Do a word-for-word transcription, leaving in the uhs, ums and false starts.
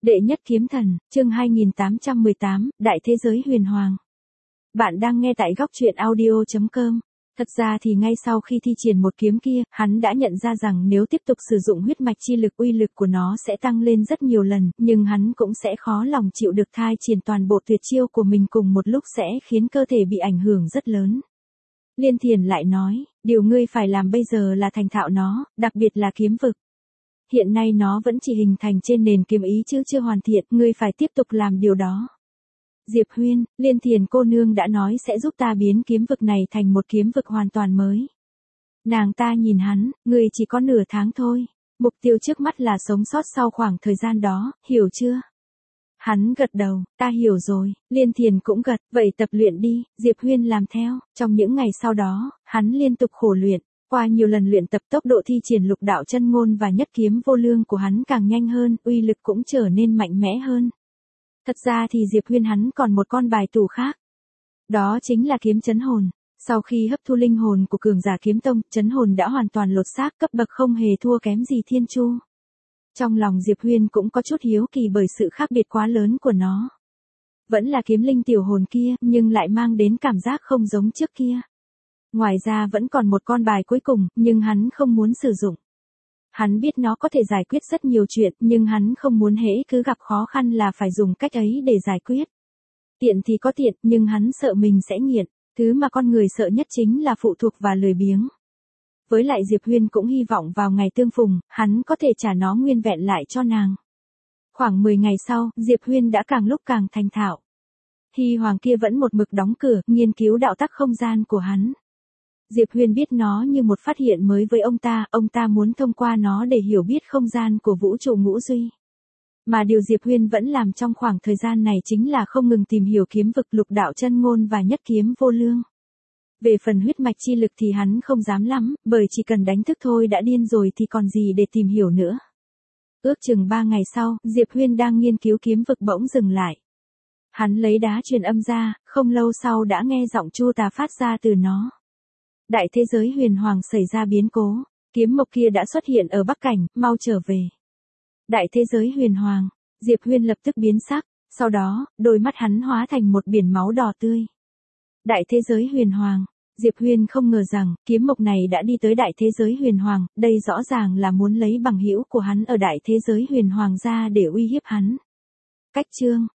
Đệ nhất kiếm thần, chương hai nghìn tám trăm mười tám, Đại thế giới huyền hoàng. Bạn đang nghe tại góc truyện audio chấm com. Thật ra thì ngay sau khi thi triển một kiếm kia, hắn đã nhận ra rằng nếu tiếp tục sử dụng huyết mạch chi lực, uy lực của nó sẽ tăng lên rất nhiều lần, nhưng hắn cũng sẽ khó lòng chịu được thai triển toàn bộ tuyệt chiêu của mình cùng một lúc sẽ khiến cơ thể bị ảnh hưởng rất lớn. Liên Thiền lại nói, điều ngươi phải làm bây giờ là thành thạo nó, đặc biệt là kiếm vực. Hiện nay nó vẫn chỉ hình thành trên nền kiếm ý chứ chưa hoàn thiện, ngươi phải tiếp tục làm điều đó. Diệp Huyên, Liên Thiền cô nương đã nói sẽ giúp ta biến kiếm vực này thành một kiếm vực hoàn toàn mới. Nàng ta nhìn hắn, ngươi chỉ có nửa tháng thôi, mục tiêu trước mắt là sống sót sau khoảng thời gian đó, hiểu chưa? Hắn gật đầu, ta hiểu rồi, Liên Thiền cũng gật, vậy tập luyện đi, Diệp Huyên làm theo. Trong những ngày sau đó, hắn liên tục khổ luyện. Qua nhiều lần luyện tập, tốc độ thi triển lục đạo chân ngôn và nhất kiếm vô lương của hắn càng nhanh hơn, uy lực cũng trở nên mạnh mẽ hơn. Thật ra thì Diệp Huyên hắn còn một con bài tủ khác. Đó chính là kiếm chấn hồn. Sau khi hấp thu linh hồn của cường giả kiếm tông, chấn hồn đã hoàn toàn lột xác, cấp bậc không hề thua kém gì Thiên Chu. Trong lòng Diệp Huyên cũng có chút hiếu kỳ bởi sự khác biệt quá lớn của nó. Vẫn là kiếm linh tiểu hồn kia, nhưng lại mang đến cảm giác không giống trước kia. Ngoài ra vẫn còn một con bài cuối cùng, nhưng hắn không muốn sử dụng. Hắn biết nó có thể giải quyết rất nhiều chuyện, nhưng hắn không muốn hễ cứ gặp khó khăn là phải dùng cách ấy để giải quyết. Tiện thì có tiện, nhưng hắn sợ mình sẽ nghiện. Thứ mà con người sợ nhất chính là phụ thuộc và lười biếng. Với lại Diệp Huyên cũng hy vọng vào ngày tương phùng, hắn có thể trả nó nguyên vẹn lại cho nàng. Khoảng mười ngày sau, Diệp Huyên đã càng lúc càng thành thạo. Hy Hoàng kia vẫn một mực đóng cửa, nghiên cứu đạo tắc không gian của hắn. Diệp Huyên biết nó như một phát hiện mới với ông ta, ông ta muốn thông qua nó để hiểu biết không gian của vũ trụ ngũ duy. Mà điều Diệp Huyên vẫn làm trong khoảng thời gian này chính là không ngừng tìm hiểu kiếm vực, lục đạo chân ngôn và nhất kiếm vô lương. Về phần huyết mạch chi lực thì hắn không dám lắm, bởi chỉ cần đánh thức thôi đã điên rồi thì còn gì để tìm hiểu nữa. Ước chừng ba ngày sau, Diệp Huyên đang nghiên cứu kiếm vực bỗng dừng lại. Hắn lấy đá truyền âm ra, không lâu sau đã nghe giọng Chu Tà phát ra từ nó. Đại thế giới huyền hoàng xảy ra biến cố, kiếm mộc kia đã xuất hiện ở Bắc Cảnh, mau trở về. Đại thế giới huyền hoàng, Diệp Huyên lập tức biến sắc, sau đó, đôi mắt hắn hóa thành một biển máu đỏ tươi. Đại thế giới huyền hoàng, Diệp Huyên không ngờ rằng, kiếm mộc này đã đi tới đại thế giới huyền hoàng, đây rõ ràng là muốn lấy bằng hữu của hắn ở đại thế giới huyền hoàng ra để uy hiếp hắn. Cách chương